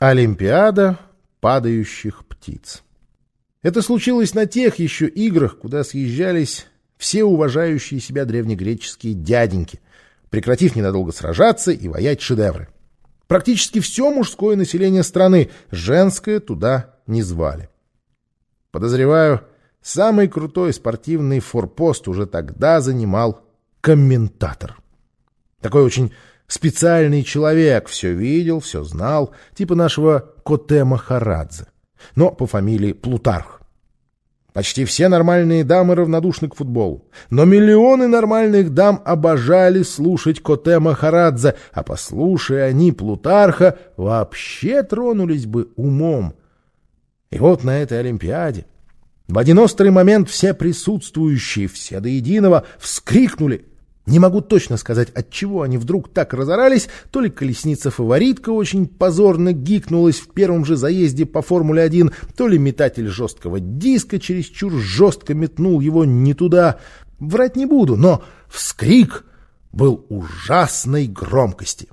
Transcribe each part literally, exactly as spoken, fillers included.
Олимпиада падающих птиц. Это случилось на тех еще играх, куда съезжались все уважающие себя древнегреческие дяденьки, прекратив ненадолго сражаться и ваять шедевры. Практически все мужское население страны, женское туда не звали. Подозреваю, самый крутой спортивный форпост уже тогда занимал комментатор. Такой очень специальный человек, все видел, все знал, типа нашего Коте Махарадзе, но по фамилии Плутарх. Почти все нормальные дамы равнодушны к футболу, но миллионы нормальных дам обожали слушать Коте Махарадзе, а послушая они Плутарха, вообще тронулись бы умом. И вот на этой Олимпиаде в один острый момент все присутствующие, все до единого, вскрикнули. Не могу точно сказать, от чего они вдруг так разорались, то ли колесница-фаворитка очень позорно гикнулась в первом же заезде по Формуле один, то ли метатель жесткого диска чересчур жестко метнул его не туда. Врать не буду, но вскрик был ужасной громкости.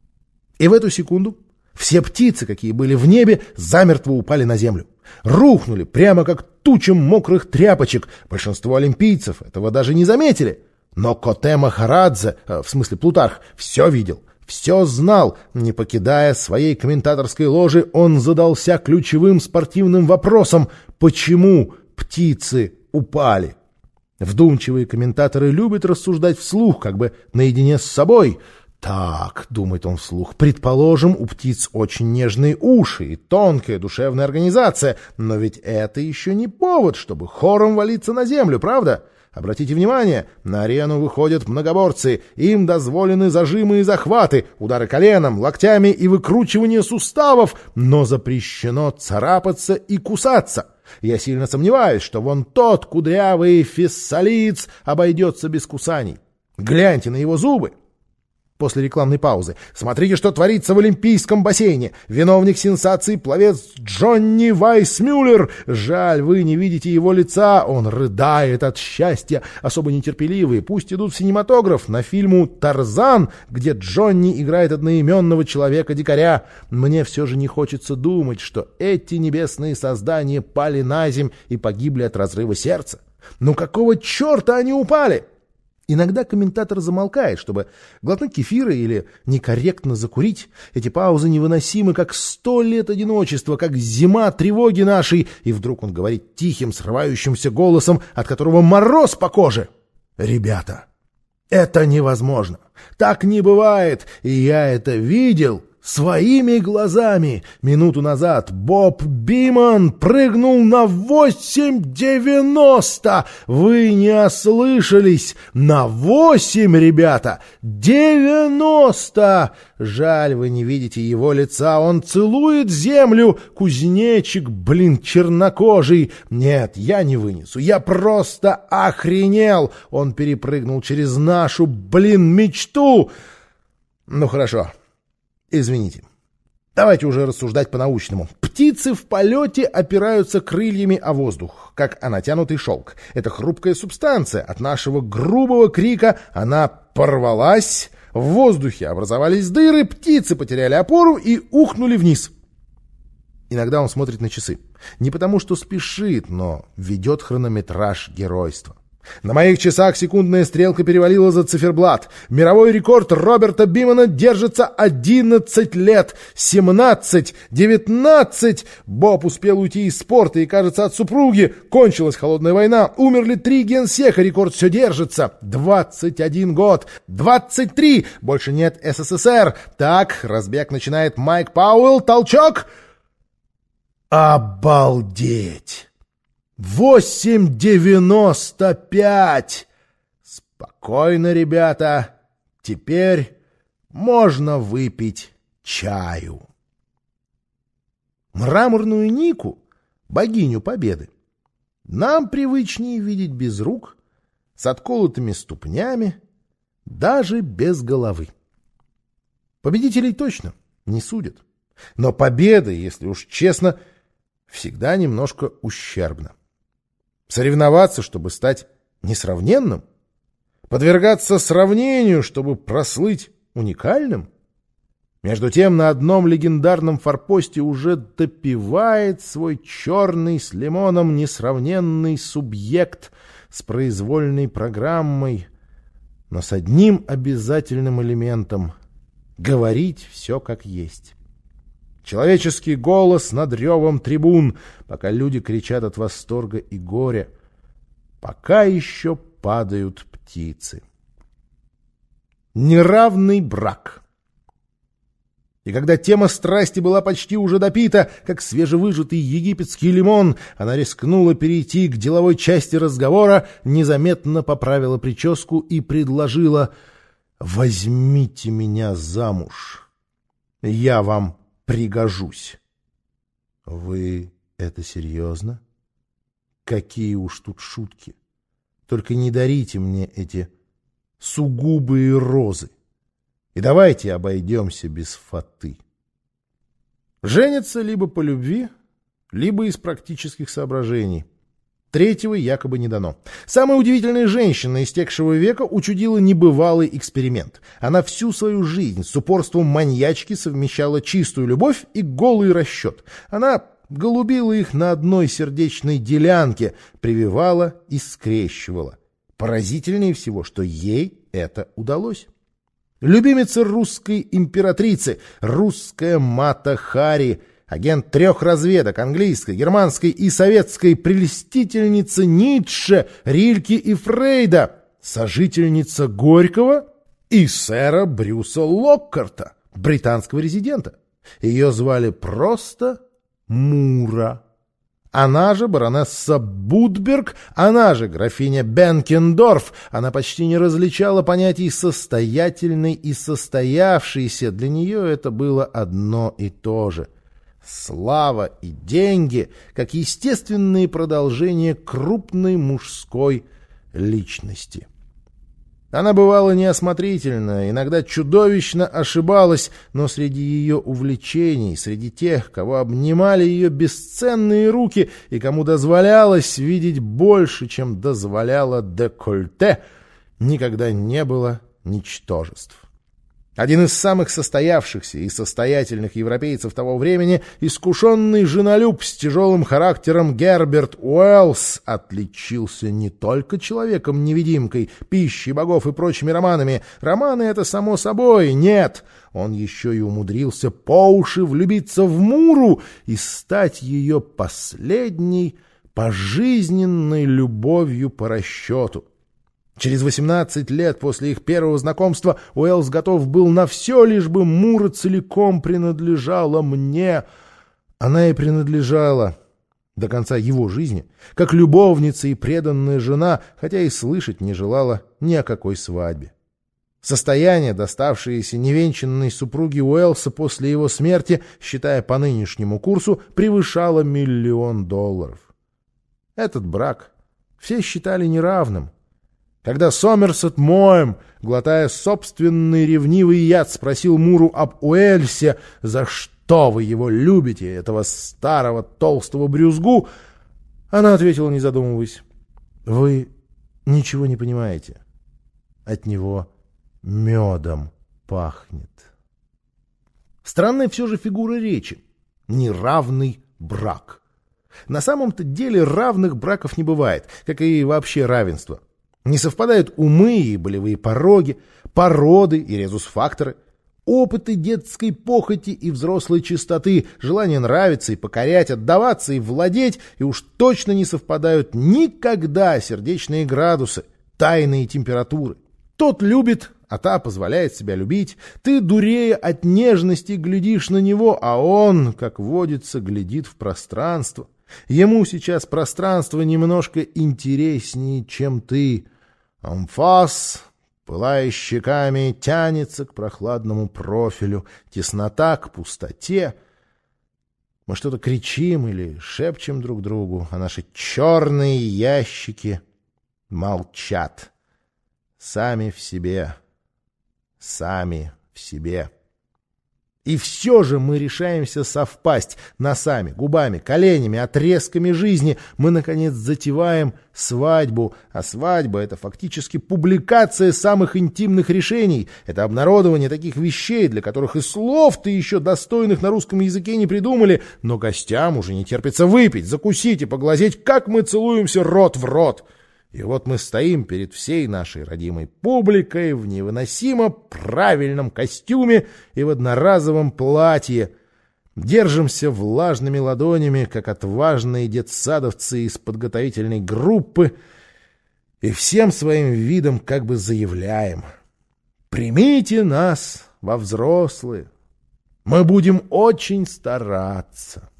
И в эту секунду все птицы, какие были в небе, замертво упали на землю. Рухнули прямо как тучам мокрых тряпочек. Большинство олимпийцев этого даже не заметили. Но Коте Махарадзе, в смысле Плутарх, все видел, все знал. Не покидая своей комментаторской ложи, он задался ключевым спортивным вопросом: почему птицы упали? Вдумчивые комментаторы любят рассуждать вслух, как бы наедине с собой. «Так», — думает он вслух, — «предположим, у птиц очень нежные уши и тонкая душевная организация, но ведь это еще не повод, чтобы хором валиться на землю, правда? Обратите внимание, на арену выходят многоборцы, им дозволены зажимы и захваты, удары коленом, локтями и выкручивание суставов, но запрещено царапаться и кусаться. Я сильно сомневаюсь, что вон тот кудрявый фессалиец обойдется без кусаний. Гляньте на его зубы». После рекламной паузы. «Смотрите, что творится в Олимпийском бассейне. Виновник сенсации — пловец Джонни Вайсмюллер. Жаль, вы не видите его лица. Он рыдает от счастья. Особо нетерпеливые пусть идут в синематограф на фильму «Тарзан», где Джонни играет одноименного человека-дикаря. Мне все же не хочется думать, что эти небесные создания пали на земь и погибли от разрыва сердца. Ну какого черта они упали?» Иногда комментатор замолкает, чтобы глотнуть кефира или некорректно закурить. Эти паузы невыносимы, как сто лет одиночества, как зима тревоги нашей. И вдруг он говорит тихим, срывающимся голосом, от которого мороз по коже: «Ребята, это невозможно. Так не бывает, и я это видел своими глазами. Минуту назад Боб Биман прыгнул на восемь девяносто. Вы не ослышались. На восемь, ребята. девяносто. Жаль, вы не видите его лица. Он целует землю. Кузнечик, блин, чернокожий. Нет, я не вынесу. Я просто охренел. Он перепрыгнул через нашу, блин, мечту. Ну, хорошо. Извините. Давайте уже рассуждать по-научному. Птицы в полете опираются крыльями о воздух, как о натянутый шелк. Это хрупкая субстанция. От нашего грубого крика она порвалась, в воздухе образовались дыры, птицы потеряли опору и ухнули вниз. Иногда он смотрит на часы. Не потому, что спешит, но ведет хронометраж геройства. На моих часах секундная стрелка перевалила за циферблат. Мировой рекорд Роберта Бимана держится одиннадцать лет. семнадцать, девятнадцать. Боб успел уйти из спорта и, кажется, от супруги. Кончилась холодная война. Умерли три генсека. Рекорд все держится. двадцать один год. двадцать три. Больше нет СССР. Так, разбег начинает Майк Пауэлл. Толчок. Обалдеть! Восемь девяносто пять. Спокойно, ребята. Теперь можно выпить чаю. Мраморную Нику, богиню победы, нам привычнее видеть без рук, с отколотыми ступнями, даже без головы. Победителей точно не судят. Но победа, если уж честно, всегда немножко ущербна. Соревноваться, чтобы стать несравненным? Подвергаться сравнению, чтобы прослыть уникальным? Между тем на одном легендарном форпосте уже допивает свой черный с лимоном несравненный субъект с произвольной программой, но с одним обязательным элементом — говорить все как есть. Человеческий голос над ревом трибун, пока люди кричат от восторга и горя, пока еще падают птицы. Неравный брак. И когда тема страсти была почти уже допита, как свежевыжатый египетский лимон, она рискнула перейти к деловой части разговора, незаметно поправила прическу и предложила: «Возьмите меня замуж, я вам пригожусь». «Вы это серьезно? Какие уж тут шутки! Только не дарите мне эти сугубые розы. И давайте обойдемся без фаты». Женятся либо по любви, либо из практических соображений. Третьего якобы не дано. Самая удивительная женщина истекшего века учудила небывалый эксперимент. Она всю свою жизнь с упорством маньячки совмещала чистую любовь и голый расчет. Она голубила их на одной сердечной делянке, прививала и скрещивала. Поразительнее всего, что ей это удалось. Любимица русской императрицы, русская Мата Хари, агент трех разведок, английской, германской и советской, прелестительница Ницше, Рильке и Фрейда, сожительница Горького и сэра Брюса Локкарта, британского резидента. Ее звали просто Мура. Она же баронесса Будберг, она же графиня Бенкендорф. Она почти не различала понятий «состоятельный» и «состоявшийся». Для нее это было одно и то же. Слава и деньги как естественные продолжения крупной мужской личности. Она бывала неосмотрительна, иногда чудовищно ошибалась, но среди ее увлечений, среди тех, кого обнимали ее бесценные руки и кому дозволялось видеть больше, чем дозволяло декольте, никогда не было ничтожеств. Один из самых состоявшихся и состоятельных европейцев того времени, искушенный женолюб с тяжелым характером Герберт Уэллс, отличился не только человеком-невидимкой, пищей богов и прочими романами. Романы — это само собой, нет. Он еще и умудрился по уши влюбиться в Муру и стать ее последней пожизненной любовью по расчету. Через восемнадцать лет после их первого знакомства Уэллс готов был на все, лишь бы Мура целиком принадлежала мне. Она и принадлежала до конца его жизни, как любовница и преданная жена, хотя и слышать не желала ни о какой свадьбе. Состояние, доставшееся невенчанной супруге Уэллса после его смерти, считая по нынешнему курсу, превышало миллион долларов. Этот брак все считали неравным. Когда Сомерсет Моэм, глотая собственный ревнивый яд, спросил Муру об Уэльсе, за что вы его любите, этого старого толстого брюзгу, она ответила, не задумываясь: вы ничего не понимаете. От него медом пахнет. Странная все же фигура речи. Неравный брак. На самом-то деле равных браков не бывает, как и вообще равенство. Не совпадают умы и болевые пороги, породы и резус-факторы, опыты детской похоти и взрослой чистоты, желание нравиться и покорять, отдаваться и владеть, и уж точно не совпадают никогда сердечные градусы, тайные температуры. Тот любит, а та позволяет себя любить. Ты, дурея от нежности, глядишь на него, а он, как водится, глядит в пространство. Ему сейчас пространство немножко интереснее, чем ты. Амфас, пылая щеками, тянется к прохладному профилю, теснота к пустоте. Мы что-то кричим или шепчем друг другу, а наши черные ящики молчат. Сами в себе, сами в себе. И все же мы решаемся совпасть носами, губами, коленями, отрезками жизни. Мы, наконец, затеваем свадьбу. А свадьба — это фактически публикация самых интимных решений. Это обнародование таких вещей, для которых и слов-то еще достойных на русском языке не придумали. Но гостям уже не терпится выпить, закусить и поглазеть, как мы целуемся рот в рот. И вот мы стоим перед всей нашей родимой публикой в невыносимо правильном костюме и в одноразовом платье. Держимся влажными ладонями, как отважные детсадовцы из подготовительной группы, и всем своим видом как бы заявляем: «Примите нас во взрослые, мы будем очень стараться».